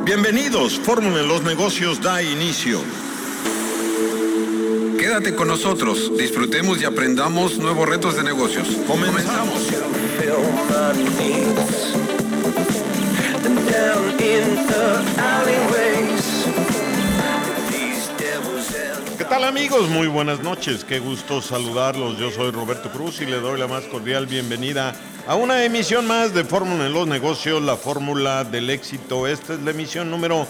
Bienvenidos, Fórmula en los Negocios da inicio. Quédate con nosotros, disfrutemos y aprendamos nuevos retos de negocios. Comenzamos. ¿Qué tal, amigos? Muy buenas noches, qué gusto saludarlos. Yo soy Roberto Cruz y le doy la más cordial bienvenida a una emisión más de Fórmula en los Negocios, la fórmula del éxito. Esta es la emisión número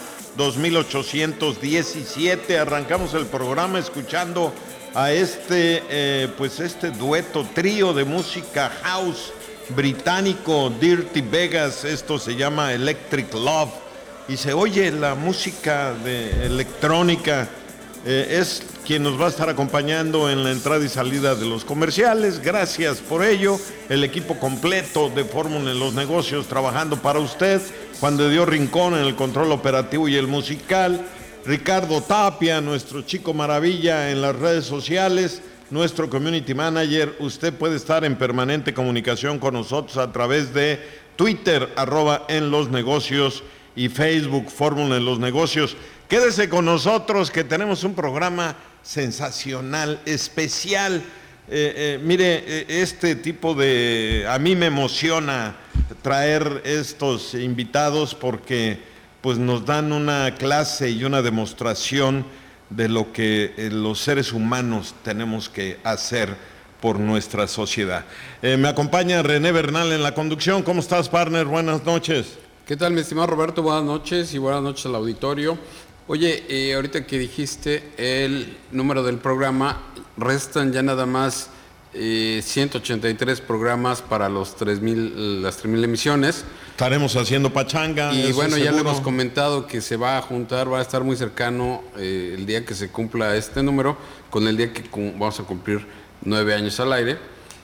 2817. Arrancamos el programa escuchando a este dueto, trío de música house británico, Dirty Vegas. Esto se llama Electric Love y se oye la música de electrónica. Es quien nos va a estar acompañando en la entrada y salida de los comerciales. Gracias por ello. El equipo completo de Fórmula en los Negocios trabajando para usted. Juan de Dios Rincón en el control operativo y el musical. Ricardo Tapia, nuestro chico maravilla en las redes sociales. Nuestro community manager. Usted puede estar en permanente comunicación con nosotros a través de Twitter, @enlosnegocios, y Facebook, Fórmula en los Negocios. Quédese con nosotros que tenemos un programa sensacional, especial. Este tipo a mí me emociona traer estos invitados porque pues nos dan una clase y una demostración de lo que los seres humanos tenemos que hacer por nuestra sociedad. Me acompaña René Bernal en la conducción. ¿Cómo estás, partner? Buenas noches. ¿Qué tal, mi estimado Roberto? Buenas noches y buenas noches al auditorio. Oye, ahorita que dijiste el número del programa, restan ya nada más 183 programas para las 3,000 emisiones. Estaremos haciendo pachanga. Y bueno, ya le hemos comentado que se va a juntar, va a estar muy cercano el día que se cumpla este número con el día que vamos a cumplir 9 años al aire.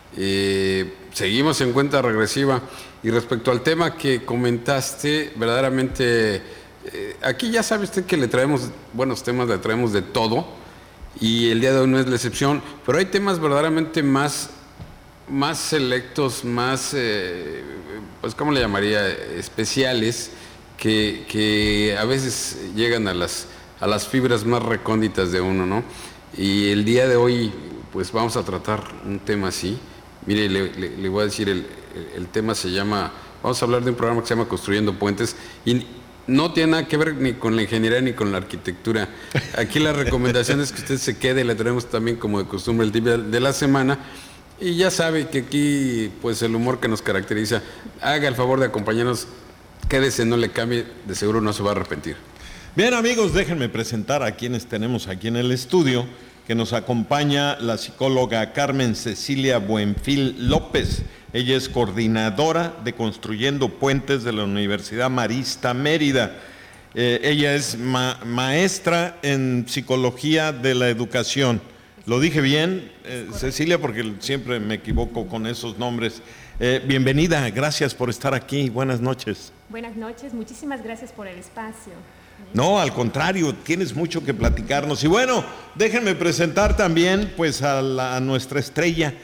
Seguimos en cuenta regresiva. Y respecto al tema que comentaste, verdaderamente... aquí ya sabe usted que le traemos buenos temas, le traemos de todo y el día de hoy no es la excepción, pero hay temas verdaderamente más selectos, más, pues ¿cómo le llamaría? Especiales, que a veces llegan a las fibras más recónditas de uno, ¿no? Y el día de hoy pues vamos a tratar un tema así. Mire, le voy a decir, el tema se llama, vamos a hablar de un programa que se llama Construyendo Puentes y no tiene nada que ver ni con la ingeniería ni con la arquitectura. Aquí la recomendación es que usted se quede, le traemos también como de costumbre el tip de la semana. Y ya sabe que aquí, pues el humor que nos caracteriza, haga el favor de acompañarnos, quédese, no le cambie, de seguro no se va a arrepentir. Bien, amigos, déjenme presentar a quienes tenemos aquí en el estudio, que nos acompaña la psicóloga Carmen Cecilia Buenfil López. Ella es coordinadora de Construyendo Puentes de la Universidad Marista Mérida. Ella es maestra en Psicología de la Educación. ¿Lo dije bien, Cecilia? Porque siempre me equivoco con esos nombres. Bienvenida, gracias por estar aquí. Buenas noches. Buenas noches, muchísimas gracias por el espacio. No, al contrario, tienes mucho que platicarnos. Y bueno, déjenme presentar también pues a nuestra estrella,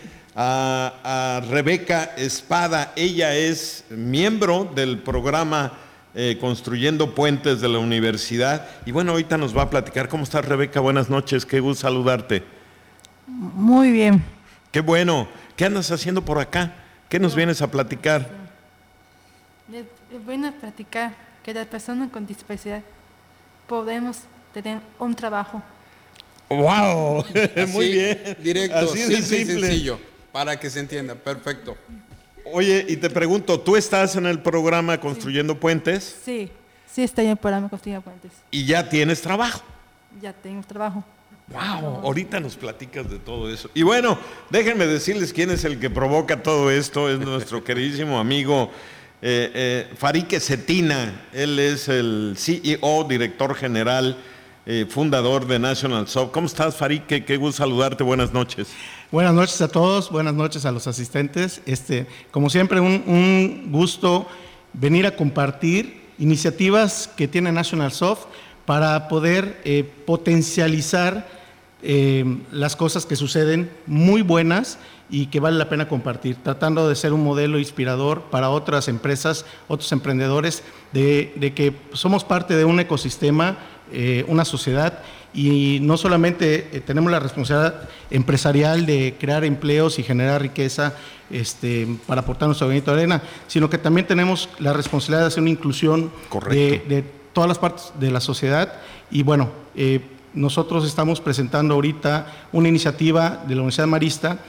a Rebeca Espada. Ella es miembro del programa Construyendo Puentes de la universidad. Y bueno, ahorita nos va a platicar. ¿Cómo estás, Rebeca? Buenas noches, qué gusto saludarte. Muy bien. Qué bueno. ¿Qué andas haciendo por acá? ¿Qué nos vienes a platicar? Les voy a platicar que las personas con discapacidad podemos tener un trabajo. ¡Wow! Muy bien. Directo, así de simple. Sencillo, para que se entienda. Perfecto. Oye, y te pregunto, ¿tú estás en el programa Construyendo Puentes? Sí, estoy en el programa Construyendo Puentes. ¿Y ya tienes trabajo? Ya tengo trabajo. ¡Wow! Ahorita nos platicas de todo eso. Y bueno, déjenme decirles quién es el que provoca todo esto. Es nuestro queridísimo amigo Farique Cetina. Él es el CEO, director general, fundador de National Soft. ¿Cómo estás, Farique? Qué gusto saludarte. Buenas noches. Buenas noches a todos. Buenas noches a los asistentes. Como siempre, un gusto venir a compartir iniciativas que tiene National Soft para poder potencializar las cosas que suceden muy buenas y que vale la pena compartir, tratando de ser un modelo inspirador para otras empresas, otros emprendedores, de que somos parte de un ecosistema, una sociedad, y no solamente tenemos la responsabilidad empresarial de crear empleos y generar riqueza para aportar nuestro granito de arena, sino que también tenemos la responsabilidad de hacer una inclusión de todas las partes de la sociedad. Y bueno, nosotros estamos presentando ahorita una iniciativa de la Universidad Marista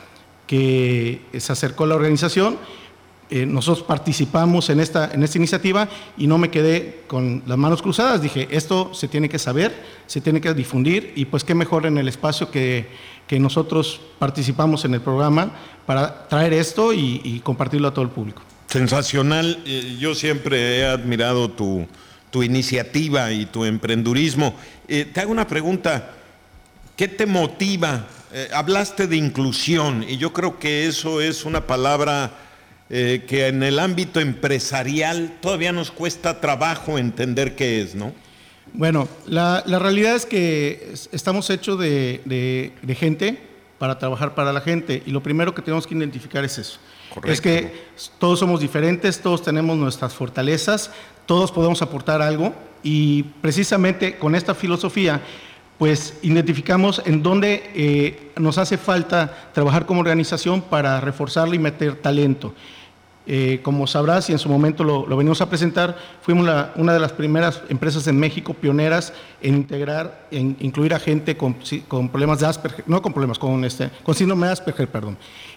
que se acercó a la organización. Nosotros participamos en esta iniciativa y no me quedé con las manos cruzadas. Dije, esto se tiene que saber, se tiene que difundir, y pues qué mejor en el espacio que nosotros participamos en el programa para traer esto y compartirlo a todo el público. Sensacional. Yo siempre he admirado tu iniciativa y tu emprendurismo. Te hago una pregunta. ¿Qué te motiva? Hablaste de inclusión, y yo creo que eso es una palabra que en el ámbito empresarial todavía nos cuesta trabajo entender qué es, ¿no? Bueno, la realidad es que estamos hechos de gente para trabajar para la gente, y lo primero que tenemos que identificar es eso. Correcto. Es que todos somos diferentes, todos tenemos nuestras fortalezas, todos podemos aportar algo, y precisamente con esta filosofía pues identificamos en dónde nos hace falta trabajar como organización para reforzarla y meter talento. Como sabrás, y en su momento lo venimos a presentar, fuimos una de las primeras empresas en México pioneras en incluir a gente con problemas de Asperger, no con problemas, con síndrome de Asperger, perdón.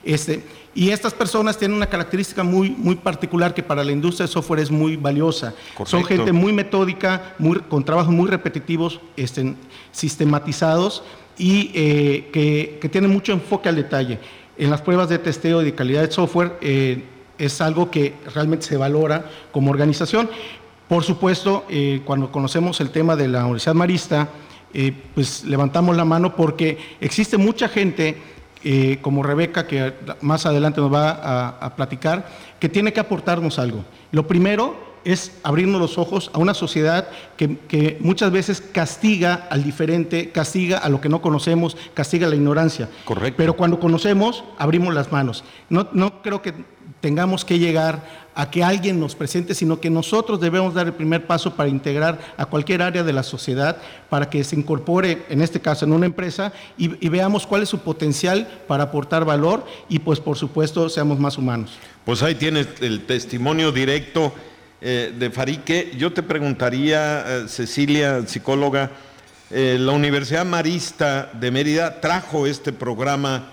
Y estas personas tienen una característica muy, muy particular que para la industria del software es muy valiosa. Correcto. Son gente muy metódica, con trabajos muy repetitivos, sistematizados, y que tienen mucho enfoque al detalle. En las pruebas de testeo y de calidad de software es algo que realmente se valora como organización. Por supuesto, cuando conocemos el tema de la Universidad Marista, pues levantamos la mano porque existe mucha gente, como Rebeca, que más adelante nos va a platicar, que tiene que aportarnos algo. Lo primero es abrirnos los ojos a una sociedad que muchas veces castiga al diferente, castiga a lo que no conocemos, castiga la ignorancia. Correcto. Pero cuando conocemos, abrimos las manos. No creo que tengamos que llegar a que alguien nos presente, sino que nosotros debemos dar el primer paso para integrar a cualquier área de la sociedad, para que se incorpore, en este caso, en una empresa, y veamos cuál es su potencial para aportar valor, y pues por supuesto seamos más humanos. Pues ahí tienes el testimonio directo de Farique. Yo te preguntaría, Cecilia, psicóloga, la Universidad Marista de Mérida trajo este programa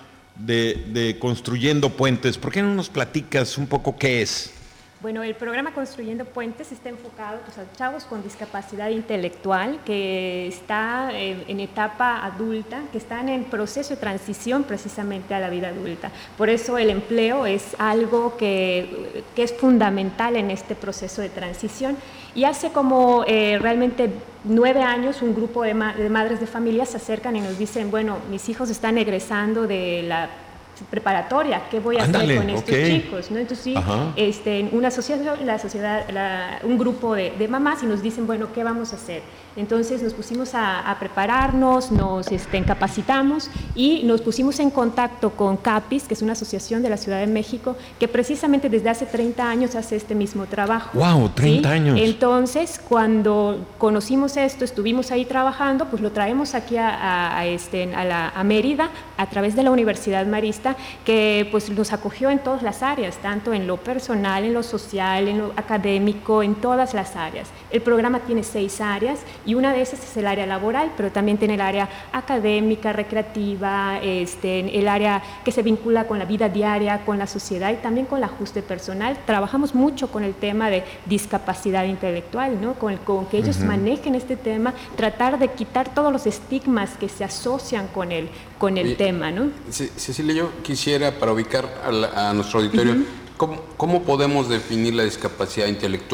de Construyendo Puentes. ¿Por qué no nos platicas un poco qué es? Bueno, el programa Construyendo Puentes está enfocado pues, a chavos con discapacidad intelectual que está en etapa adulta, que están en proceso de transición precisamente a la vida adulta. Por eso el empleo es algo que es fundamental en este proceso de transición. Y hace como realmente 9 años un grupo de madres de familia se acercan y nos dicen, bueno, mis hijos están egresando de la preparatoria, ¿qué voy a hacer con estos chicos? ¿No? Entonces sí, una asociación, un grupo de mamás, y nos dicen, bueno, ¿qué vamos a hacer? Entonces nos pusimos a prepararnos, nos capacitamos y nos pusimos en contacto con CAPIS, que es una asociación de la Ciudad de México, que precisamente desde hace 30 años hace este mismo trabajo. ¡Wow! 30 años. Entonces, cuando conocimos esto, estuvimos ahí trabajando, pues lo traemos aquí a Mérida a través de la Universidad Marista, que pues nos acogió en todas las áreas, tanto en lo personal, en lo social, en lo académico, en todas las áreas. El programa tiene 6 áreas y una de esas es el área laboral, pero también tiene el área académica, recreativa, el área que se vincula con la vida diaria, con la sociedad y también con el ajuste personal. Trabajamos mucho con el tema de discapacidad intelectual, ¿no? con que ellos manejen este tema, tratar de quitar todos los estigmas que se asocian con el tema, ¿no? Cecilia, yo quisiera, para ubicar a nuestro auditorio, ¿cómo podemos definir la discapacidad intelectual?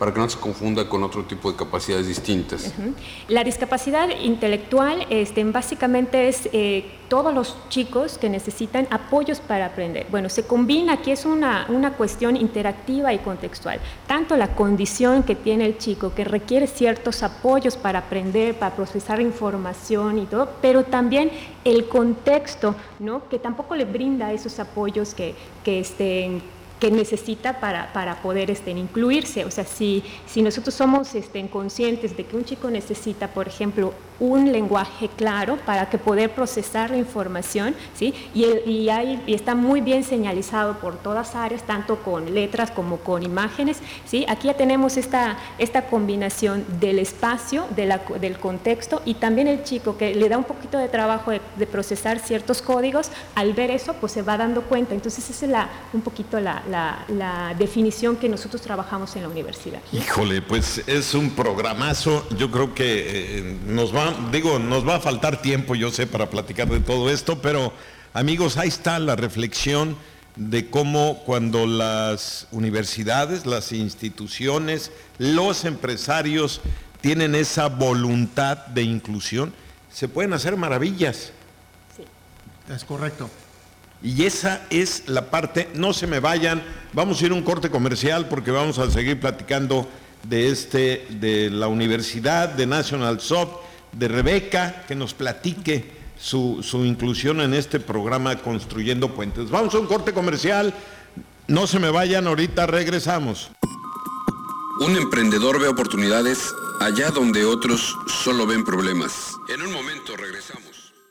para que no se confunda con otro tipo de capacidades distintas. La discapacidad intelectual básicamente es todos los chicos que necesitan apoyos para aprender. Bueno, se combina, aquí es una cuestión interactiva y contextual. Tanto la condición que tiene el chico, que requiere ciertos apoyos para aprender, para procesar información y todo, pero también el contexto, ¿no?, que tampoco le brinda esos apoyos que necesita para poder incluirse. O sea, si nosotros somos conscientes de que un chico necesita, por ejemplo, un lenguaje claro para que poder procesar la información, ¿sí? y está muy bien señalizado por todas áreas, tanto con letras como con imágenes, ¿sí? Aquí ya tenemos esta combinación del espacio, del contexto, y también el chico que le da un poquito de trabajo de procesar ciertos códigos, al ver eso pues se va dando cuenta. Entonces esa es un poquito la definición que nosotros trabajamos en la universidad. Híjole, pues es un programazo. Yo creo que nos va a faltar tiempo, yo sé, para platicar de todo esto, pero amigos, ahí está la reflexión de cómo cuando las universidades, las instituciones, los empresarios tienen esa voluntad de inclusión, se pueden hacer maravillas. Sí. Es correcto. Y esa es la parte. No se me vayan, vamos a ir a un corte comercial porque vamos a seguir platicando de la Universidad de National Soft, de Rebeca, que nos platique su inclusión en este programa Construyendo Puentes. Vamos a un corte comercial, no se me vayan, ahorita regresamos. Un emprendedor ve oportunidades allá donde otros solo ven problemas. En un momento regresamos.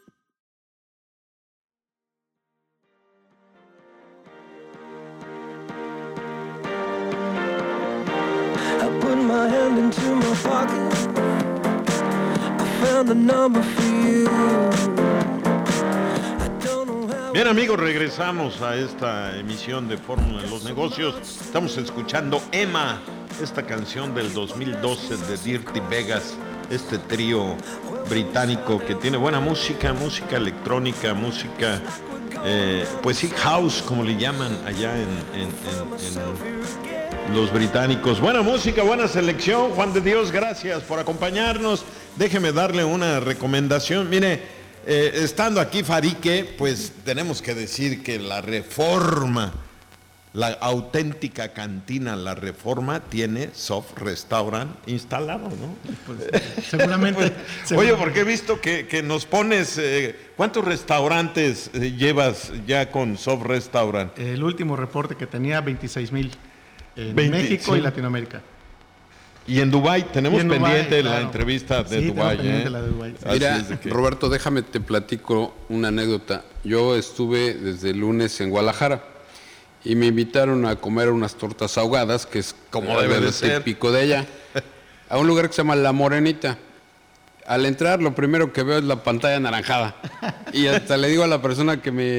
My hand into my pocket, I found a number for you. Bien amigos, regresamos a esta emisión de Fórmula de los Negocios. Estamos escuchando Emma, esta canción del 2012 de Dirty Vegas, este trío británico que tiene buena música electrónica, música, pues sí, house, como le llaman allá en los británicos. Buena música, buena selección. Juan de Dios, gracias por acompañarnos. Déjeme darle una recomendación. Mire, estando aquí Farique, pues tenemos que decir que la Reforma, la auténtica cantina La Reforma, tiene Soft Restaurant instalado, ¿no? Pues, seguramente. Oye, porque he visto que nos pones, ¿cuántos restaurantes llevas ya con Soft Restaurant? El último reporte que tenía, 26,000 en 20, México, sí, y Latinoamérica. Y en Dubái, tenemos pendiente claro, la entrevista de sí, Dubái. La de Dubái. Sí. Mira, Roberto, déjame te platico una anécdota. Yo estuve desde el lunes en Guadalajara y me invitaron a comer unas tortas ahogadas, que es como debe de ser típico de allá, a un lugar que se llama La Morenita. Al entrar, lo primero que veo es la pantalla anaranjada. Y hasta le digo a la persona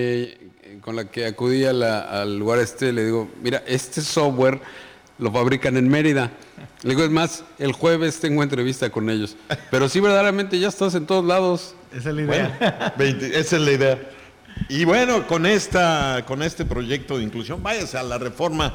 con la que acudí al lugar le digo, mira, este software lo fabrican en Mérida. Le digo, es más, el jueves tengo entrevista con ellos. Pero sí, verdaderamente ya estás en todos lados. Esa es la idea. Bueno, esa es la idea. Y bueno, con este proyecto de inclusión, váyase a La Reforma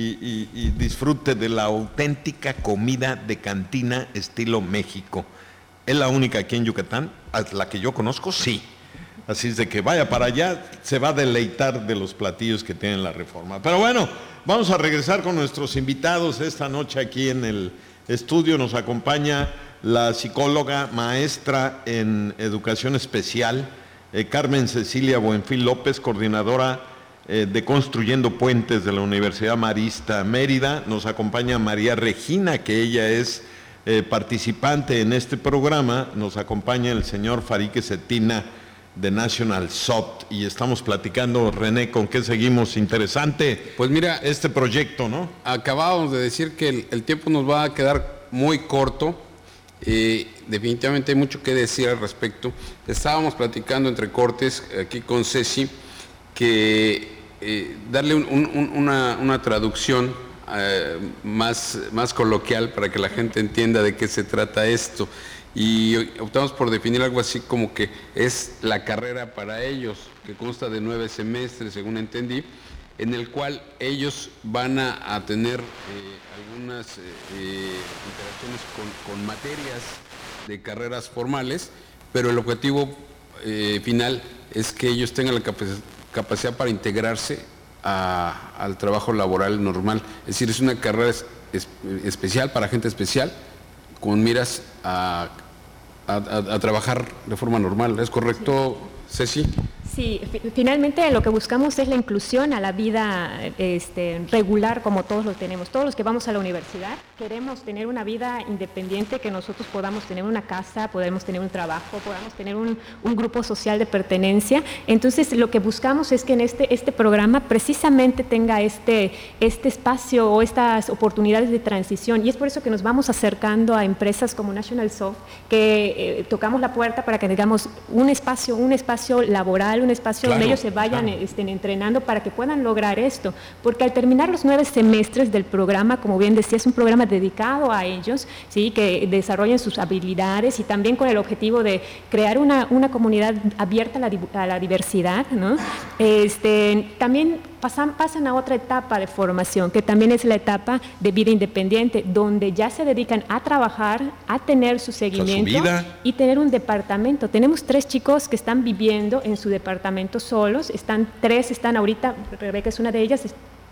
y disfrute de la auténtica comida de cantina estilo México. Es la única aquí en Yucatán, la que yo conozco, sí. Así es de que vaya para allá, se va a deleitar de los platillos que tiene La Reforma. Pero bueno, vamos a regresar con nuestros invitados esta noche aquí en el estudio. Nos acompaña la psicóloga, maestra en educación especial, Carmen Cecilia Buenfil López, coordinadora de Construyendo Puentes de la Universidad Marista Mérida. Nos acompaña María Regina, que ella es participante en este programa. Nos acompaña el señor Farique Cetina de National Soft, y estamos platicando, René, ¿con qué seguimos? Interesante. Pues mira, este proyecto, ¿no? Acabábamos de decir que el tiempo nos va a quedar muy corto. Definitivamente hay mucho que decir al respecto. Estábamos platicando entre cortes aquí con Ceci que darle una traducción más coloquial para que la gente entienda de qué se trata esto. Y optamos por definir algo así como que es la carrera para ellos, que consta de 9 semestres, según entendí, en el cual ellos van a tener algunas interacciones con materias de carreras formales, pero el objetivo final es que ellos tengan la capacidad para integrarse al trabajo laboral normal. Es decir, es una carrera especial para gente especial, con miras a trabajar de forma normal. ¿Es correcto, Ceci? Sí, finalmente lo que buscamos es la inclusión a la vida regular, como todos lo tenemos. Todos los que vamos a la universidad queremos tener una vida independiente, que nosotros podamos tener una casa, podamos tener un trabajo, podamos tener un grupo social de pertenencia. Entonces, lo que buscamos es que en este programa precisamente tenga este espacio o estas oportunidades de transición. Y es por eso que nos vamos acercando a empresas como National Soft, que tocamos la puerta para que tengamos un espacio laboral, un espacio donde ellos se vayan entrenando para que puedan lograr esto, porque al terminar los 9 semestres del programa, como bien decía, es un programa dedicado a ellos, ¿sí? Que desarrollen sus habilidades y también con el objetivo de crear una comunidad abierta a la diversidad, ¿no? También pasan a otra etapa de formación, que también es la etapa de vida independiente, donde ya se dedican a trabajar, a tener su seguimiento y tener un departamento. Tenemos 3 chicos que están viviendo en su departamento solos, 3 están ahorita, Rebeca es una de ellas,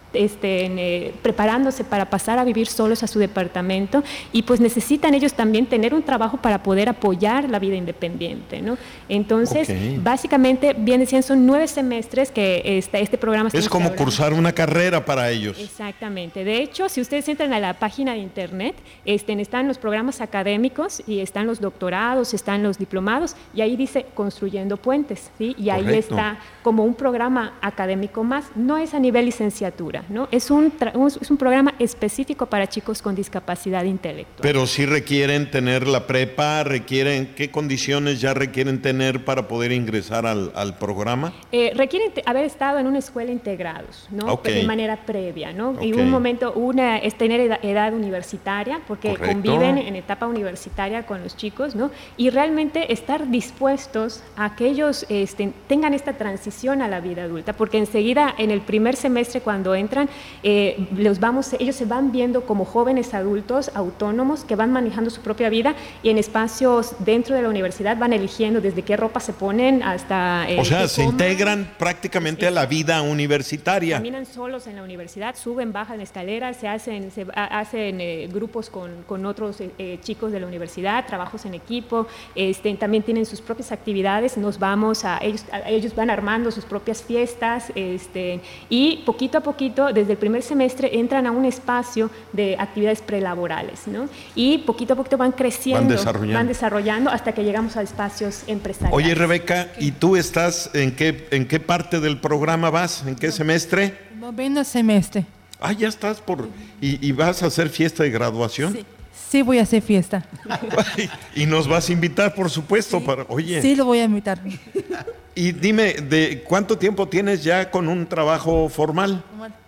preparándose para pasar a vivir solos a su departamento, y pues necesitan ellos también tener un trabajo para poder apoyar la vida independiente, ¿no? Entonces, básicamente, bien decían, son 9 semestres que este programa... Es como cursar una carrera para ellos. Exactamente. De hecho, si ustedes entran a la página de internet, están los programas académicos y están los doctorados, están los diplomados, y ahí dice Construyendo Puentes, ¿sí? Y ahí está como un programa académico más. No es a nivel licenciatura, ¿no? Es un programa específico para chicos con discapacidad intelectual. Pero sí requieren tener la prepa, ¿qué condiciones ya requieren tener para poder ingresar al programa? Requieren haber estado en una escuela integrados, ¿no? De manera previa, ¿no? Y un momento, es tener edad universitaria, porque conviven en etapa universitaria con los chicos, ¿no? Y realmente estar dispuestos a que ellos tengan esta transición a la vida adulta, porque enseguida, en el primer semestre, cuando entran, ellos se van viendo como jóvenes adultos autónomos que van manejando su propia vida, y en espacios dentro de la universidad van eligiendo desde qué ropa se ponen hasta... o sea, se integran prácticamente a la vida universitaria. Caminan solos en la universidad, suben, bajan escaleras, se hacen grupos con otros chicos de la universidad, trabajos en equipo, también tienen sus propias actividades, ellos van armando sus propias fiestas, y poquito a poquito, desde el primer semestre, entran a un espacio de actividades prelaborales, ¿no? Y poquito a poquito van creciendo, van desarrollando hasta que llegamos a espacios empresariales. Oye, Rebeca, ¿y tú estás en qué parte del programa vas? ¿En qué semestre? 9º semestre. Ah, ya estás ¿Y vas a hacer fiesta de graduación? Sí, voy a hacer fiesta. Y nos vas a invitar, por supuesto, Sí, lo voy a invitar. Y dime, ¿de cuánto tiempo tienes ya con un trabajo formal?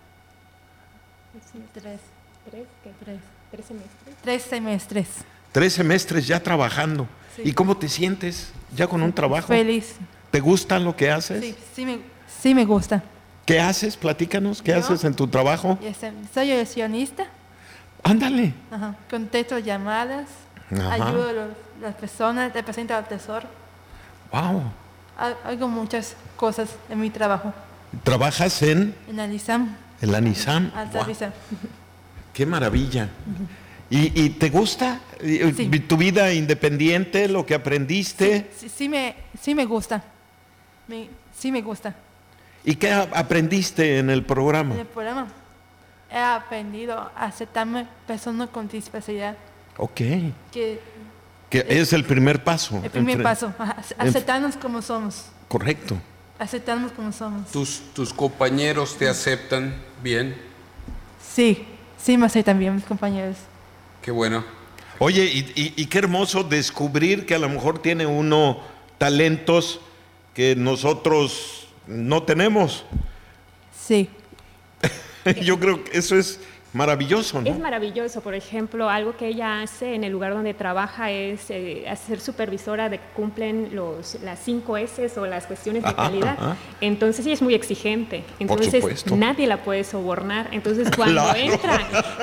3 semestres. 3 semestres ya trabajando. Sí. ¿Y cómo te sientes ya con un trabajo? Feliz. ¿Te gusta lo que haces? Sí me gusta. ¿Qué haces? Platícanos, ¿qué haces en tu trabajo? Soy eleccionista. Ándale. Contesto llamadas, ayudo a las personas, represento al tesoro. Wow. Hago muchas cosas en mi trabajo. ¿Trabajas en la NISAM? En la NISAM. Wow. ¡Qué maravilla! ¿Y te gusta tu vida independiente, lo que aprendiste? Sí me gusta. Sí me gusta. ¿Y qué aprendiste en el programa? En el programa he aprendido a aceptarme persona con discapacidad. Ok. Que es el primer paso. El primer paso, aceptarnos como somos. Correcto. Aceptarnos como somos. ¿Tus compañeros te aceptan bien? Sí me aceptan bien mis compañeros. Qué bueno. Oye, y qué hermoso descubrir que a lo mejor tiene uno talentos que nosotros no tenemos. Sí. Yo creo que eso es maravilloso, ¿no? Es maravilloso. Por ejemplo, algo que ella hace en el lugar donde trabaja es ser supervisora de que cumplen las 5 S o las cuestiones de calidad. Entonces ella es muy exigente. Entonces nadie la puede sobornar. Entonces cuando entra,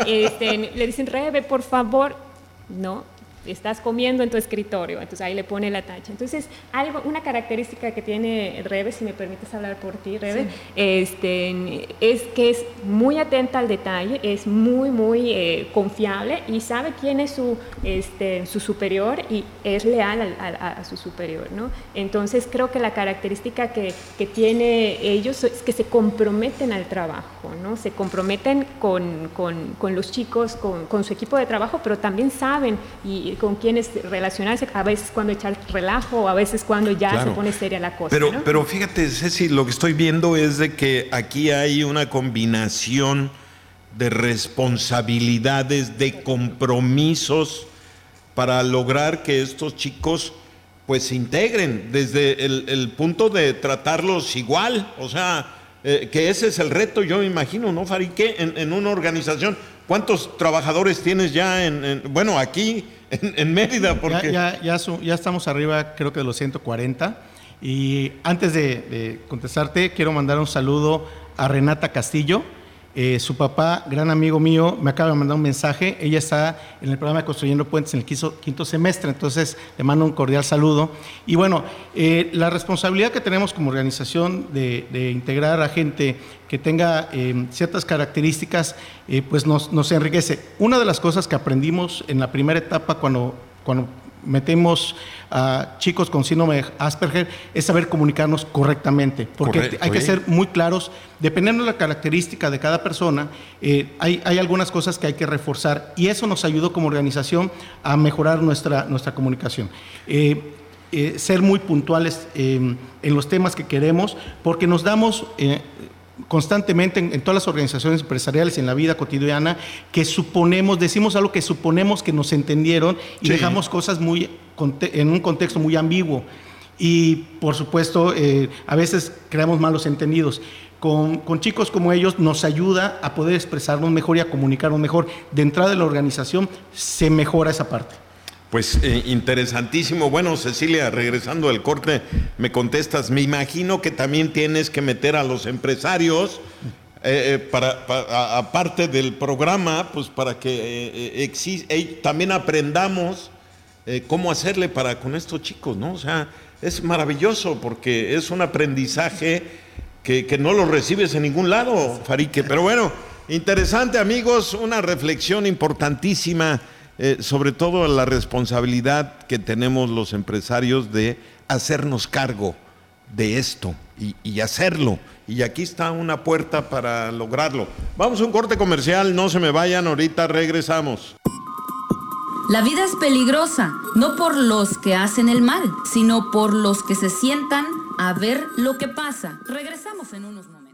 le dicen, Rebe, por favor, no, estás comiendo en tu escritorio, entonces ahí le pone la tacha. Entonces, una característica que tiene Rebe, si me permites hablar por ti, Rebe, sí. Es que es muy atenta al detalle, es muy confiable y sabe quién es su superior y es leal a su superior, ¿no? Entonces, creo que la característica que tiene ellos es que se comprometen al trabajo, ¿no? Se comprometen con los chicos, con su equipo de trabajo, pero también saben y con quienes relacionarse, a veces cuando echar relajo, a veces cuando ya se pone seria la cosa. Pero fíjate, Ceci, lo que estoy viendo es de que aquí hay una combinación de responsabilidades, de compromisos para lograr que estos chicos pues se integren desde el punto de tratarlos igual, o sea, que ese es el reto, yo me imagino, ¿no, Farique? En una organización, ¿cuántos trabajadores tienes ya aquí en Mérida? Porque ya estamos arriba, creo que de los 140. Y antes de contestarte, quiero mandar un saludo a Renata Castillo. Su papá, gran amigo mío, me acaba de mandar un mensaje. Ella está en el programa de Construyendo Puentes en el quinto semestre, entonces le mando un cordial saludo. Y bueno, la responsabilidad que tenemos como organización de integrar a gente que tenga ciertas características, pues nos enriquece. Una de las cosas que aprendimos en la primera etapa cuando metemos a chicos con síndrome de Asperger es saber comunicarnos correctamente, porque hay que ser muy claros, dependiendo de la característica de cada persona, hay algunas cosas que hay que reforzar y eso nos ayudó como organización a mejorar nuestra comunicación. Ser muy puntuales en los temas que queremos, porque nos damos constantemente en todas las organizaciones empresariales y en la vida cotidiana que decimos algo que suponemos que nos entendieron y dejamos cosas en un contexto muy ambiguo y por supuesto a veces creamos malos entendidos. Con chicos como ellos nos ayuda a poder expresarnos mejor y a comunicarnos mejor. De entrada de la organización se mejora esa parte. Pues interesantísimo. Bueno, Cecilia, regresando del corte, me contestas, me imagino que también tienes que meter a los empresarios aparte del programa, pues para que también aprendamos cómo hacerle con estos chicos, ¿no? O sea, es maravilloso porque es un aprendizaje que no lo recibes en ningún lado, Farique. Pero bueno, interesante, amigos, una reflexión importantísima. Sobre todo la responsabilidad que tenemos los empresarios de hacernos cargo de esto y hacerlo. Y aquí está una puerta para lograrlo. Vamos a un corte comercial, no se me vayan, ahorita regresamos. La vida es peligrosa, no por los que hacen el mal, sino por los que se sientan a ver lo que pasa. Regresamos en unos momentos.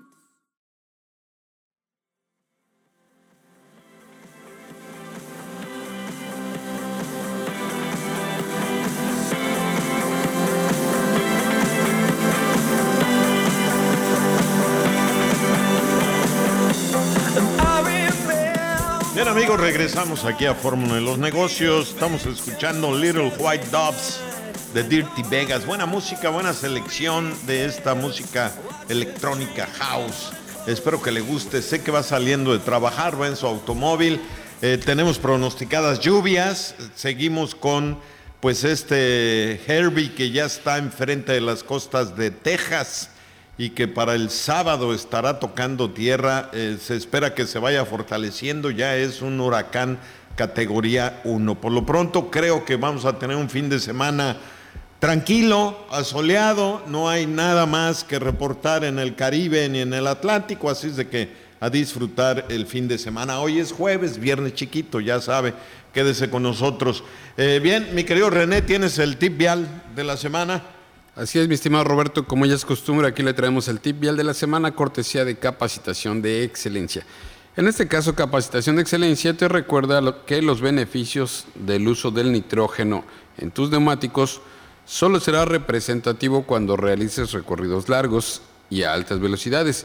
Bien, amigos, regresamos aquí a Fórmula de los Negocios. Estamos escuchando Little White Doves de Dirty Vegas. Buena música, buena selección de esta música electrónica house. Espero que le guste. Sé que va saliendo de trabajar, va en su automóvil. Tenemos pronosticadas lluvias. Seguimos con pues Herbie que ya está enfrente de las costas de Texas y que para el sábado estará tocando tierra. Se espera que se vaya fortaleciendo, ya es un huracán categoría 1. Por lo pronto creo que vamos a tener un fin de semana tranquilo, asoleado, no hay nada más que reportar en el Caribe ni en el Atlántico, así es de que a disfrutar el fin de semana. Hoy es jueves, viernes chiquito, ya sabe, quédese con nosotros. Bien, mi querido René, ¿tienes el tip vial de la semana? Así es, mi estimado Roberto, como ya es costumbre, aquí le traemos el tip vial de la semana, cortesía de Capacitación de Excelencia. En este caso, Capacitación de Excelencia te recuerda que los beneficios del uso del nitrógeno en tus neumáticos solo será representativo cuando realices recorridos largos y a altas velocidades.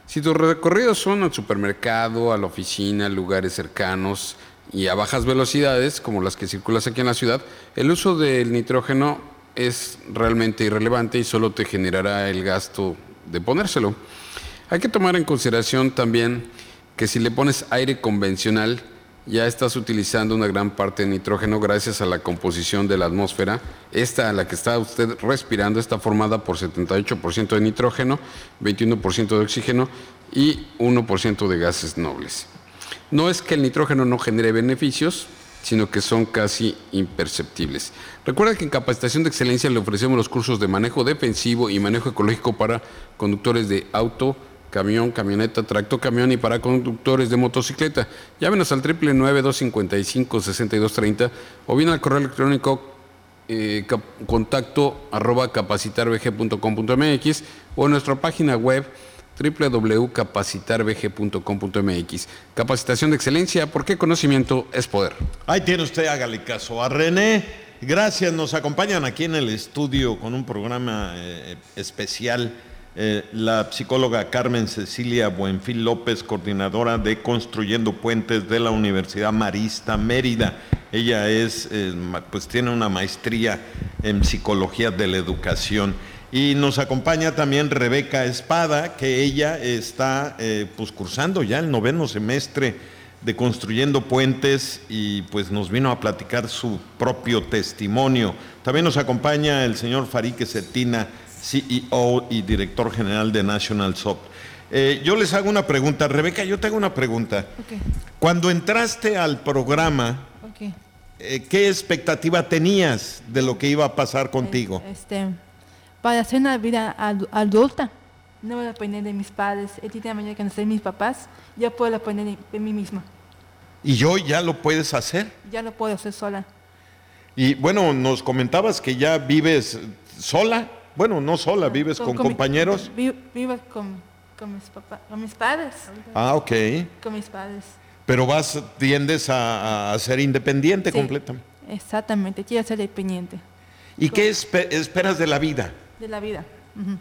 Si tus recorridos son al supermercado, a la oficina, lugares cercanos y a bajas velocidades, como las que circulas aquí en la ciudad, el uso del nitrógeno es realmente irrelevante y solo te generará el gasto de ponérselo. Hay que tomar en consideración también que si le pones aire convencional, ya estás utilizando una gran parte de nitrógeno gracias a la composición de la atmósfera. Esta a la que está usted respirando está formada por 78% de nitrógeno, 21% de oxígeno y 1% de gases nobles. No es que el nitrógeno no genere beneficios, sino que son casi imperceptibles. Recuerda que en Capacitación de Excelencia le ofrecemos los cursos de manejo defensivo y manejo ecológico para conductores de auto, camión, camioneta, tractocamión y para conductores de motocicleta. Llámenos al 999-255-6230 o bien al correo electrónico contacto@capacitarbg.com.mx o en nuestra página web www.capacitarbg.com.mx. Capacitación de excelencia, porque conocimiento es poder. Ahí tiene usted, hágale caso a René. Gracias, nos acompañan aquí en el estudio con un programa especial. La psicóloga Carmen Cecilia Buenfil López, coordinadora de Construyendo Puentes de la Universidad Marista Mérida. Ella pues tiene una maestría en psicología de la educación. Y nos acompaña también Rebeca Espada, que ella está pues cursando ya el 9º semestre de Construyendo Puentes y pues nos vino a platicar su propio testimonio. También nos acompaña el señor Farique Cetina, CEO y director general de National Soft. Yo les hago una pregunta. Rebeca, yo te hago una pregunta. Okay. Cuando entraste al programa, Okay. ¿Qué expectativa tenías de lo que iba a pasar contigo? Para hacer una vida adulta, no voy a depender de mis padres. El día de mañana que no estén mis papás, yo puedo depender de mí misma. ¿Y hoy ya lo puedes hacer? Ya lo puedo hacer sola. Y bueno, nos comentabas que ya vives sola. Bueno, no sola, vives con compañeros. Vivo con mis padres. Ah, ok. Con mis padres. Pero tiendes a ser independiente completamente. Exactamente, quiero ser independiente. ¿Y qué esperas de la vida? De la vida. Uh-huh.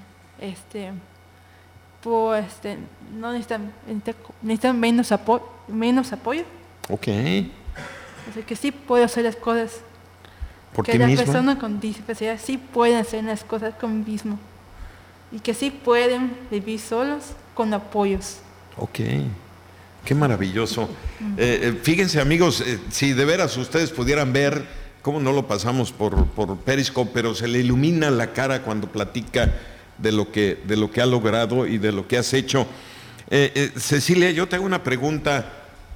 Pues no necesitan menos apoyo. Ok. O sea que sí puedo hacer las cosas. ¿Por que ti las misma? personas con discapacidad sí pueden hacer las cosas con mismo. Y que sí pueden vivir solos con apoyos. Ok. Qué maravilloso. Fíjense, amigos, si de veras ustedes pudieran ver cómo no lo pasamos por Periscope, pero se le ilumina la cara cuando platica de lo que ha logrado y de lo que has hecho. Cecilia, yo te hago una pregunta.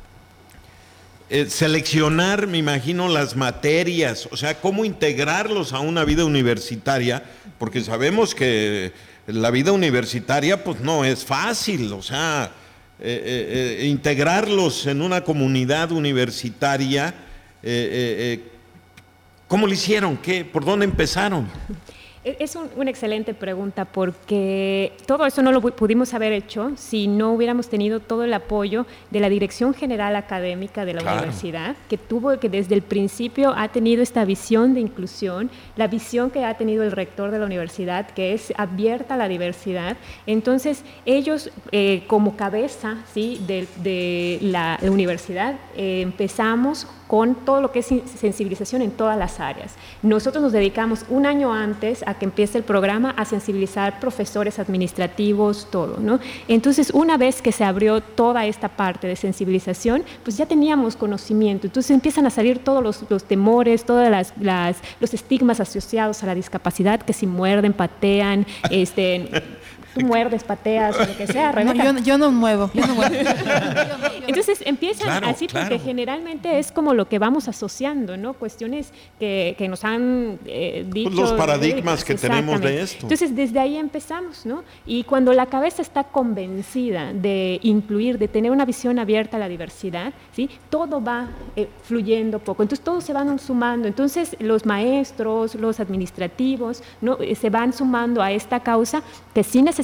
Seleccionar, me imagino, las materias, o sea, cómo integrarlos a una vida universitaria, porque sabemos que la vida universitaria pues no es fácil, o sea, integrarlos en una comunidad universitaria, ¿cómo lo hicieron? ¿Por dónde empezaron? Es una excelente pregunta porque todo eso no lo pudimos haber hecho si no hubiéramos tenido todo el apoyo de la Dirección General Académica de la Universidad, que desde el principio ha tenido esta visión de inclusión, la visión que ha tenido el rector de la universidad, que es abierta a la diversidad. Entonces, ellos como cabeza, ¿sí?, de la universidad, empezamos con todo lo que es sensibilización en todas las áreas. Nosotros nos dedicamos un año antes a que empiece el programa a sensibilizar profesores administrativos, todo, ¿no? Entonces, una vez que se abrió toda esta parte de sensibilización, pues ya teníamos conocimiento. Entonces empiezan a salir todos los temores, todos los estigmas asociados a la discapacidad, que si muerden, patean, tú muerdes, pateas, o lo que sea, Rebeca. No, yo no muevo. Entonces empiezan así porque generalmente es como lo que vamos asociando, ¿no? Cuestiones que nos han dicho. Pues los paradigmas que tenemos de esto. Entonces desde ahí empezamos, ¿no? Y cuando la cabeza está convencida de incluir, de tener una visión abierta a la diversidad, ¿sí?, todo va fluyendo poco. Entonces todos se van sumando. Entonces los maestros, los administrativos, ¿no?, se van sumando a esta causa que sí necesitamos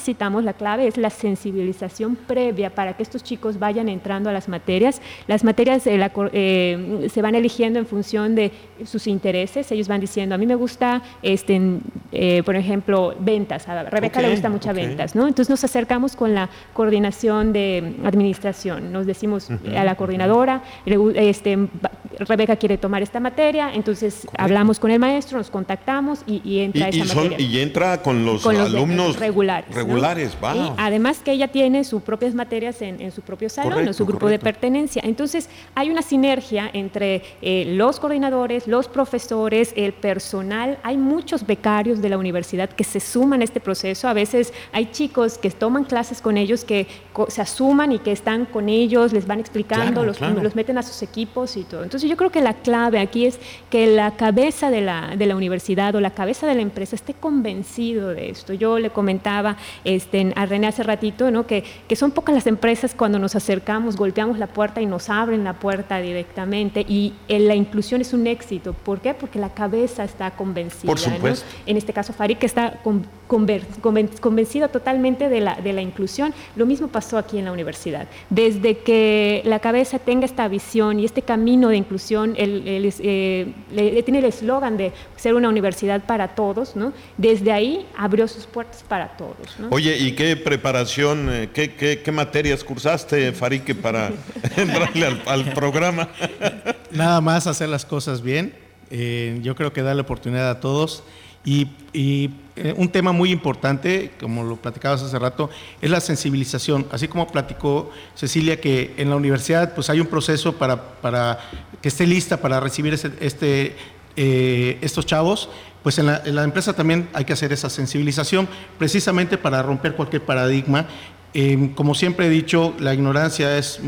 necesitamos, la clave es la sensibilización previa para que estos chicos vayan entrando a las materias. Las materias se van eligiendo en función de sus intereses. Ellos van diciendo, a mí me gusta, por ejemplo, ventas. A Rebeca le gusta mucho ventas, ¿no? Entonces nos acercamos con la coordinación de administración. Nos decimos a la coordinadora, Rebeca quiere tomar esta materia, entonces hablamos con el maestro, nos contactamos y entra esa materia. Y entra con los alumnos regulares, ¿no? wow. Y además que ella tiene sus propias materias en su propio salón, en su grupo de pertenencia. Entonces hay una sinergia entre los coordinadores, los profesores, el personal. Hay muchos becarios de la universidad que se suman a este proceso. A veces hay chicos que toman clases con ellos, que se asuman y que están con ellos, les van explicando, los meten a sus equipos y todo. Entonces yo creo que la clave aquí es que la cabeza de la universidad o la cabeza de la empresa esté convencido de esto. Yo le comentaba a René hace ratito, ¿no? que son pocas las empresas cuando nos acercamos, golpeamos la puerta y nos abren la puerta directamente, y la inclusión es un éxito. ¿Por qué? Porque la cabeza está convencida. Por supuesto. ¿No? En este caso Farid, que está convencido totalmente de la inclusión. Lo mismo pasó aquí en la universidad. Desde que la cabeza tenga esta visión y este camino de inclusión, tiene el eslogan de ser una universidad para todos, ¿no? Desde ahí abrió sus puertas para todos, ¿no? Oye, ¿y qué preparación, qué materias cursaste, Farique, para entrarle al programa? Nada más hacer las cosas bien. Yo creo que darle oportunidad a todos. Y un tema muy importante, como lo platicabas hace rato, es la sensibilización. Así como platicó Cecilia, que en la universidad pues hay un proceso para que esté lista para recibir estos chavos, pues en la empresa también hay que hacer esa sensibilización, precisamente para romper cualquier paradigma. Como siempre he dicho, la ignorancia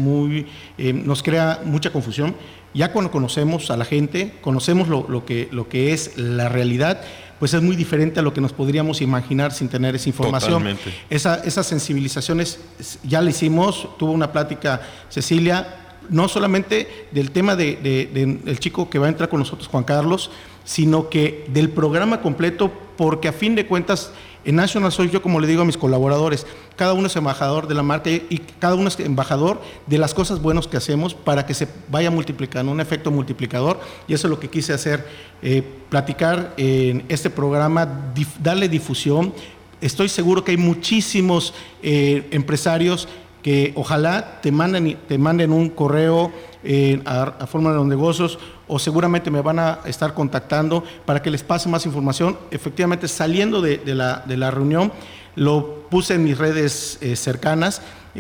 nos crea mucha confusión. Ya cuando conocemos a la gente, conocemos lo que es la realidad, pues es muy diferente a lo que nos podríamos imaginar sin tener esa información. Totalmente. Esas sensibilizaciones ya la hicimos, tuvo una plática Cecilia, no solamente del tema del chico que va a entrar con nosotros, Juan Carlos, sino que del programa completo, porque a fin de cuentas, en National soy yo, como le digo a mis colaboradores, cada uno es embajador de la marca y cada uno es embajador de las cosas buenas que hacemos para que se vaya multiplicando, un efecto multiplicador, y eso es lo que quise hacer, platicar en este programa, darle difusión. Estoy seguro que hay muchísimos empresarios que ojalá te manden un correo a Fórmula de los Negocios, o seguramente me van a estar contactando para que les pase más información. Efectivamente, saliendo de la reunión, lo puse en mis redes cercanas.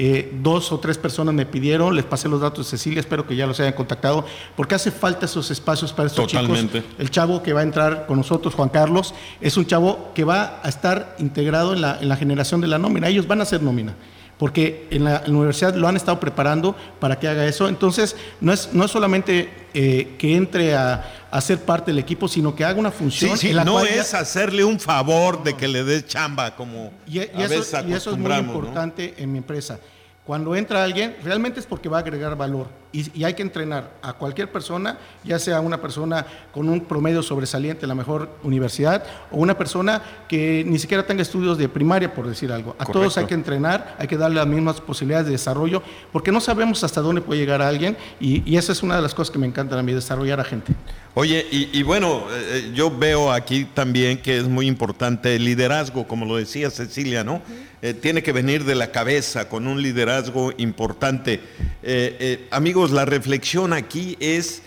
2 o 3 personas me pidieron, les pasé los datos de Cecilia, espero que ya los hayan contactado, porque hace falta esos espacios para estos chicos. El chavo que va a entrar con nosotros, Juan Carlos, es un chavo que va a estar integrado en la generación de la nómina. Ellos van a ser nómina, porque en la universidad lo han estado preparando para que haga eso. Entonces, no es solamente que entre a ser parte del equipo, sino que haga una función. Sí, no es hacerle un favor de que le des chamba, como a veces acostumbramos. Y eso es muy importante, ¿no? En mi empresa. Cuando entra alguien, realmente es porque va a agregar valor, y hay que entrenar a cualquier persona, ya sea una persona con un promedio sobresaliente en la mejor universidad, o una persona que ni siquiera tenga estudios de primaria, por decir algo. A Correcto. Todos hay que entrenar, hay que darle las mismas posibilidades de desarrollo, porque no sabemos hasta dónde puede llegar alguien, y esa es una de las cosas que me encantan a mí, desarrollar a gente. Oye, y bueno, yo veo aquí también que es muy importante el liderazgo, como lo decía Cecilia, ¿no? Tiene que venir de la cabeza, con un liderazgo importante. Amigos, la reflexión aquí es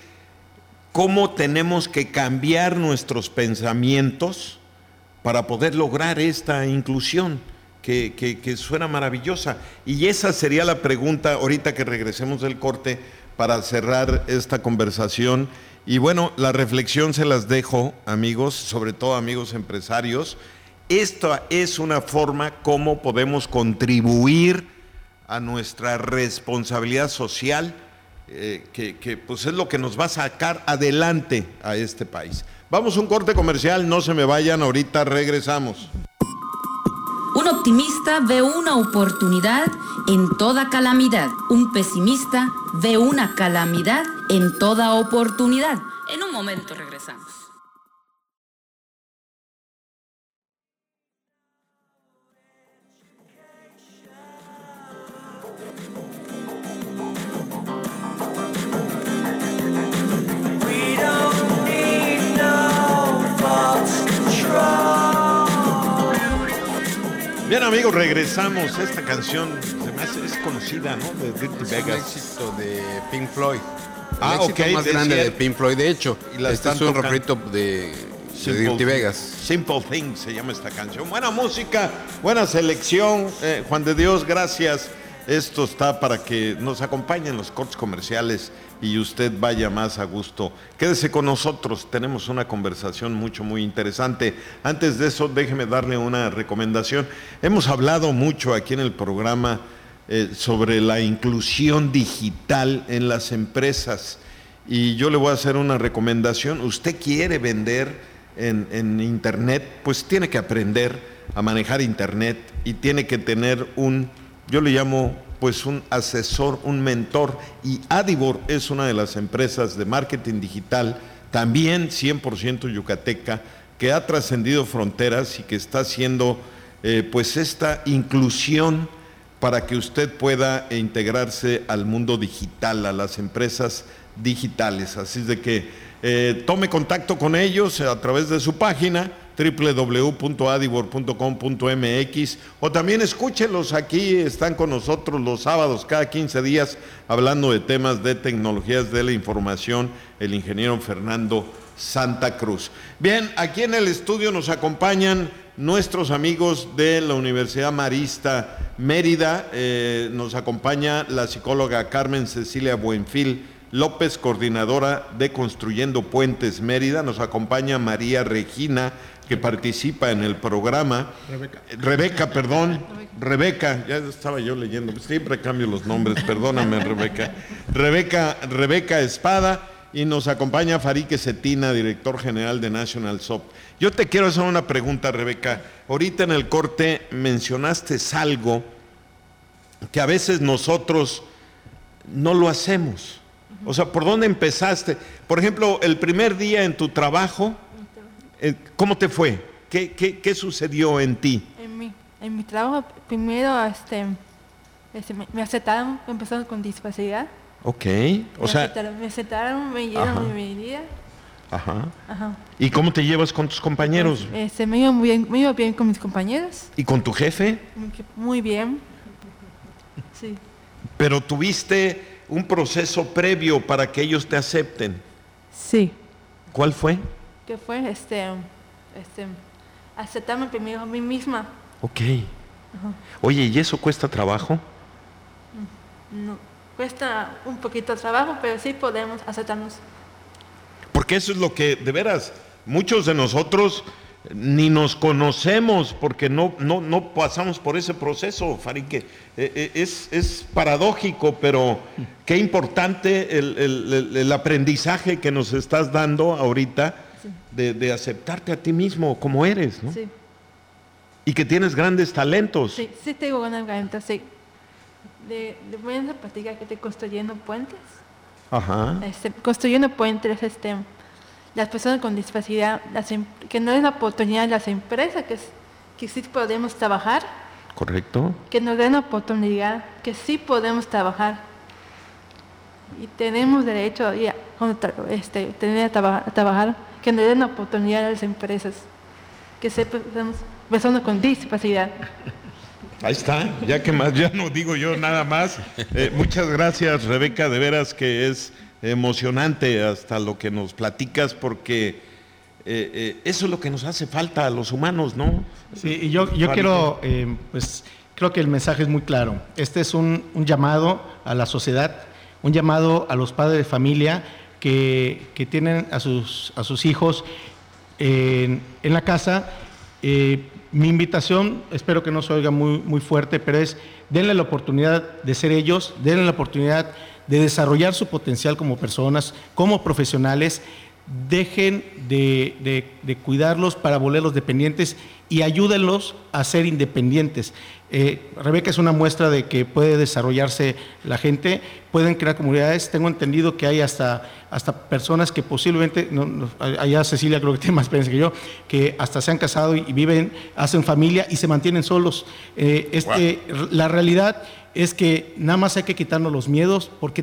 cómo tenemos que cambiar nuestros pensamientos para poder lograr esta inclusión que suena maravillosa. Y esa sería la pregunta ahorita que regresemos del corte para cerrar esta conversación. Y bueno, la reflexión se las dejo, amigos, sobre todo amigos empresarios. Esta es una forma como podemos contribuir a nuestra responsabilidad social, que pues es lo que nos va a sacar adelante a este país. Vamos a un corte comercial, no se me vayan, ahorita regresamos. Un optimista ve una oportunidad en toda calamidad. Un pesimista ve una calamidad en toda oportunidad. En un momento regresamos. Bien, amigos, regresamos. Esta canción se me hace, es conocida, ¿no? De Dirty Es un Vegas. éxito de Pink Floyd. Ah, El éxito ok, más grande decía- de Pink Floyd, de hecho. Y la Este están es un tocando. refrito de Dirty Vegas. Simple Things se llama esta canción. Buena música, buena selección. Juan de Dios, gracias. Esto está para que nos acompañen los cortes comerciales y usted vaya más a gusto. Quédese con nosotros, tenemos una conversación muy interesante. Antes de eso, déjeme darle una recomendación. Hemos hablado mucho aquí en el programa sobre la inclusión digital en las empresas y yo le voy a hacer una recomendación. Usted quiere vender en Internet, pues tiene que aprender a manejar Internet y tiene que tener yo le llamo pues un asesor, un mentor, y Adibor es una de las empresas de marketing digital, también 100% yucateca, que ha trascendido fronteras y que está haciendo pues esta inclusión para que usted pueda integrarse al mundo digital, a las empresas digitales. Así es de que tome contacto con ellos a través de su página www.adibor.com.mx o también escúchelos, aquí están con nosotros los sábados cada 15 días hablando de temas de tecnologías de la información, el ingeniero Fernando Santa Cruz. Bien, aquí en el estudio nos acompañan nuestros amigos de la Universidad Marista Mérida, nos acompaña la psicóloga Carmen Cecilia Buenfil López, coordinadora de Construyendo Puentes Mérida, nos acompaña María Regina, que participa en el programa. Rebeca, ya estaba yo leyendo, siempre cambio los nombres, perdóname Rebeca. Rebeca Espada, y nos acompaña Farique Cetina, director general de National Soft. Yo te quiero hacer una pregunta, Rebeca. Ahorita en el corte mencionaste algo que a veces nosotros no lo hacemos. O sea, ¿por dónde empezaste? Por ejemplo, el primer día en tu trabajo, ¿cómo te fue? ¿Qué sucedió en ti? En mi trabajo, primero me aceptaron, empezando con discapacidad. Ok, Me aceptaron, me dieron mi medida. Ajá. Ajá. ¿Y cómo te llevas con tus compañeros? Me iba bien con mis compañeros. ¿Y con tu jefe? Muy bien. Sí. Pero tuviste un proceso previo para que ellos te acepten. Sí. ¿Cuál fue? Que fue aceptarme primero a mí misma. Ok. Ajá. Oye, ¿y eso cuesta trabajo? No, cuesta un poquito de trabajo, pero sí podemos aceptarnos. Porque eso es lo que, de veras, muchos de nosotros ni nos conocemos porque no pasamos por ese proceso, Farique. Es paradójico, pero qué importante el aprendizaje que nos estás dando ahorita, sí, de aceptarte a ti mismo como eres, ¿no? Sí. Y que tienes grandes talentos. Sí, sí tengo grandes talentos, sí. Voy a platicar que estoy construyendo puentes. Ajá. Construyendo puentes, las personas con discapacidad, que no es la oportunidad de las empresas, que sí podemos trabajar. Correcto. Que nos den la oportunidad, que sí podemos trabajar. Y tenemos derecho a trabajar, que nos den la oportunidad a las empresas, que seamos personas con discapacidad. Ahí está, ya que más, ya no digo yo nada más. Muchas gracias, Rebeca, de veras que es emocionante hasta lo que nos platicas, porque eso es lo que nos hace falta a los humanos, ¿no? Sí, y yo quiero, pues creo que el mensaje es muy claro. Este es un llamado a la sociedad, un llamado a los padres de familia que tienen a sus hijos en la casa. Mi invitación, espero que no se oiga muy fuerte, pero es denle la oportunidad de ser ellos, denle la oportunidad de desarrollar su potencial como personas, como profesionales, dejen de cuidarlos para volverlos dependientes y ayúdenlos a ser independientes. Rebeca es una muestra de que puede desarrollarse la gente, pueden crear comunidades. Tengo entendido que hay hasta personas que posiblemente, allá Cecilia creo que tiene más experiencia que yo, que hasta se han casado y viven, hacen familia y se mantienen solos. Wow. La realidad es que nada más hay que quitarnos los miedos, porque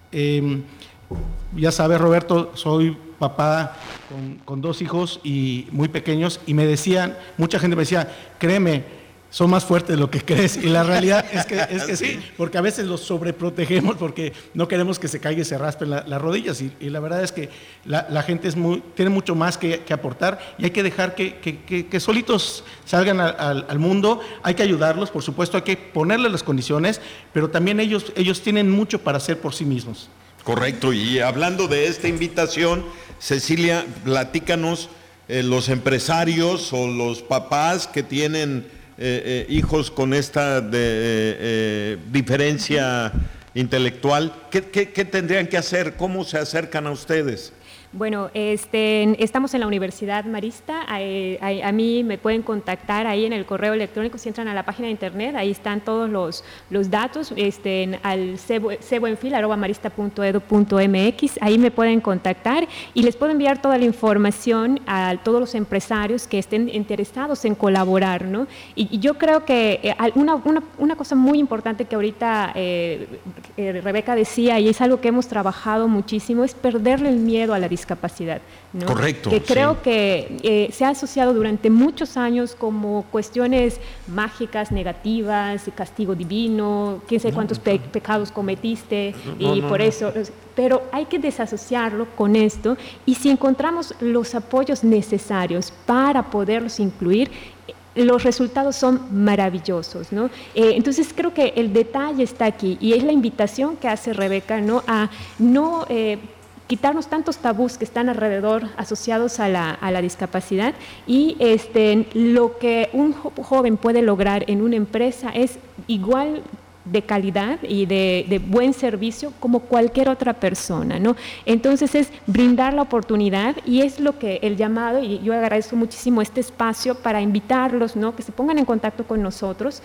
ya sabes, Roberto, soy papá con 2 hijos y muy pequeños, y mucha gente me decía, créeme, son más fuertes de lo que crees. Y la realidad es que sí, porque a veces los sobreprotegemos porque no queremos que se caiga y se raspen las rodillas. Y la verdad es que la gente tiene mucho más que aportar y hay que dejar que solitos salgan al mundo. Hay que ayudarlos, por supuesto, hay que ponerles las condiciones, pero también ellos tienen mucho para hacer por sí mismos. Correcto, y hablando de esta invitación, Cecilia, platícanos los empresarios o los papás que tienen hijos con esta diferencia intelectual, ¿qué tendrían que hacer? ¿Cómo se acercan a ustedes? Bueno, estamos en la Universidad Marista. A mí me pueden contactar ahí en el correo electrónico. Si entran a la página de internet, ahí están todos los datos, al cbuenfil@marista.edu.mx. Ahí me pueden contactar y les puedo enviar toda la información a todos los empresarios que estén interesados en colaborar, ¿no? Y yo creo que una cosa muy importante que ahorita Rebeca decía, y es algo que hemos trabajado muchísimo, es perderle el miedo a la discapacidad, ¿no? Correcto. Que creo que se ha asociado durante muchos años como cuestiones mágicas, negativas, castigo divino, quién sabe cuántos pecados cometiste por eso. Pero hay que desasociarlo con esto y si encontramos los apoyos necesarios para poderlos incluir, los resultados son maravillosos, ¿no? Entonces creo que el detalle está aquí y es la invitación que hace Rebeca, ¿no? A no quitarnos tantos tabús que están alrededor asociados a la discapacidad y lo que un joven puede lograr en una empresa es igual de calidad y de buen servicio como cualquier otra persona, ¿no? Entonces es brindar la oportunidad y es lo que el llamado, y yo agradezco muchísimo este espacio para invitarlos, ¿no? Que se pongan en contacto con nosotros,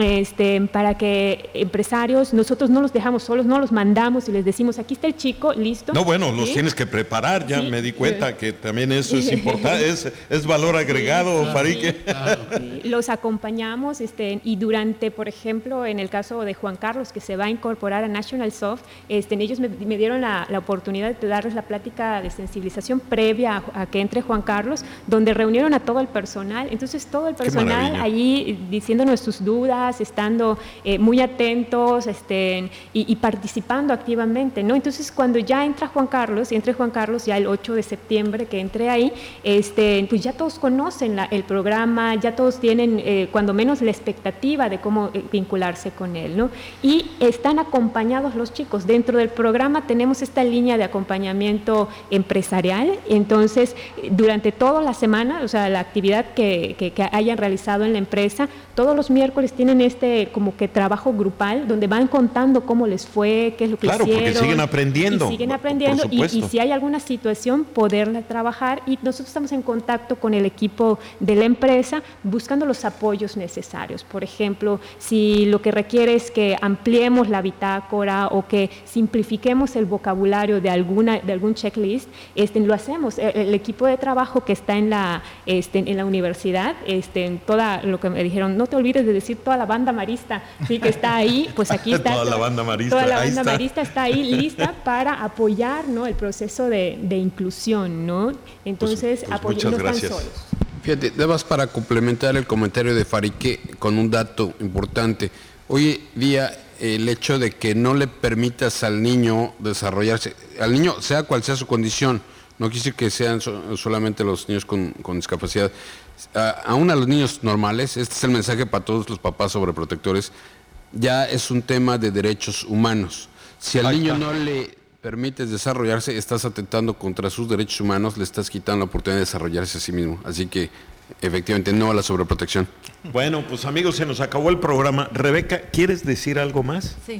para que empresarios, nosotros no los dejamos solos, no los mandamos y les decimos, aquí está el chico, listo. No, bueno, ¿sí? los tienes que preparar, ya me di cuenta que también eso es importante, es valor agregado, Farik. Sí, los acompañamos y durante, por ejemplo, en el caso de Juan Carlos, que se va a incorporar a National Soft, ellos me dieron la oportunidad de darles la plática de sensibilización previa a que entre Juan Carlos, donde reunieron a todo el personal, entonces todo el personal allí diciéndonos sus dudas, estando muy atentos y participando activamente, ¿no? Entonces cuando ya entra Juan Carlos, ya el 8 de septiembre que entre ahí, pues ya todos conocen el programa, ya todos tienen cuando menos la expectativa de cómo vincularse con él, ¿no? Y están acompañados los chicos. Dentro del programa tenemos esta línea de acompañamiento empresarial, entonces durante toda la semana, o sea, la actividad que hayan realizado en la empresa, todos los miércoles tienen como que trabajo grupal, donde van contando cómo les fue, qué es lo que hicieron. Claro, porque siguen aprendiendo. Y si hay alguna situación, poderla trabajar, y nosotros estamos en contacto con el equipo de la empresa, buscando los apoyos necesarios. Por ejemplo, si lo que requiere es que ampliemos la bitácora o que simplifiquemos el vocabulario de algún checklist, lo hacemos. El equipo de trabajo que está en la universidad, en toda lo que me dijeron, no te olvides de decir toda la banda marista, sí, que está ahí, pues aquí está. Toda la banda marista. Toda la banda marista está ahí lista para apoyar, ¿no? El proceso de inclusión, ¿no? Entonces, muchas no gracias. están solos. Fíjate, nada más para complementar el comentario de Farik con un dato importante. Hoy día el hecho de que no le permitas al niño desarrollarse, al niño sea cual sea su condición, no quiere decir que sean solamente los niños con discapacidad, aún a los niños normales, este es el mensaje para todos los papás sobreprotectores, ya es un tema de derechos humanos. Si al niño no le permites desarrollarse, estás atentando contra sus derechos humanos, le estás quitando la oportunidad de desarrollarse a sí mismo. Así que, efectivamente, no a la sobreprotección. Bueno, pues amigos, se nos acabó el programa. Rebeca, ¿quieres decir algo más? Sí.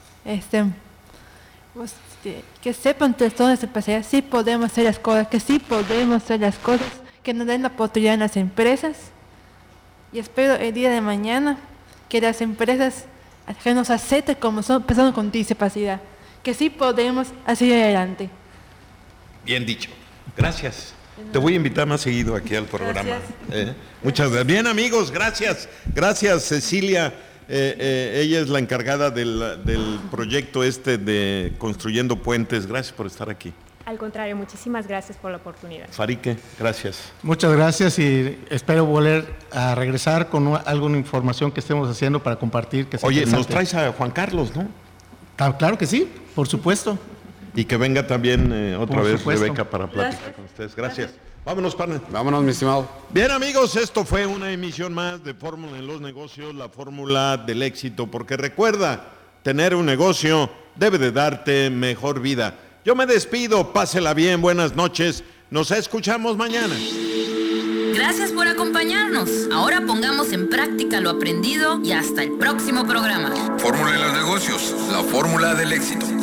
Pues, que sepan que todas las empresas sí podemos hacer las cosas, que nos den la oportunidad en las empresas. Y espero el día de mañana que las empresas que nos acepten como son personas con discapacidad, que sí podemos hacer adelante. Bien dicho. Gracias. Te voy a invitar más seguido aquí al programa. Gracias. Muchas gracias. Bien, amigos, gracias. Gracias, Cecilia. Ella es la encargada del proyecto de Construyendo Puentes. Gracias por estar aquí. Al contrario, muchísimas gracias por la oportunidad. Farique, gracias. Muchas gracias y espero volver a regresar con alguna información que estemos haciendo para compartir. Que sea Oye, nos interesante. traes a Juan Carlos, ¿no? Claro que sí, por supuesto. Y que venga también otra Por vez supuesto. Rebeca para platicar Gracias. con ustedes. Gracias. Vámonos, partner. Vámonos, mi estimado. Bien, amigos, esto fue una emisión más de Fórmula en los Negocios, la fórmula del éxito, porque recuerda, tener un negocio debe de darte mejor vida. Yo me despido, pásela bien, buenas noches, nos escuchamos mañana. Gracias por acompañarnos. Ahora pongamos en práctica lo aprendido y hasta el próximo programa. Fórmula en los negocios, la fórmula del éxito.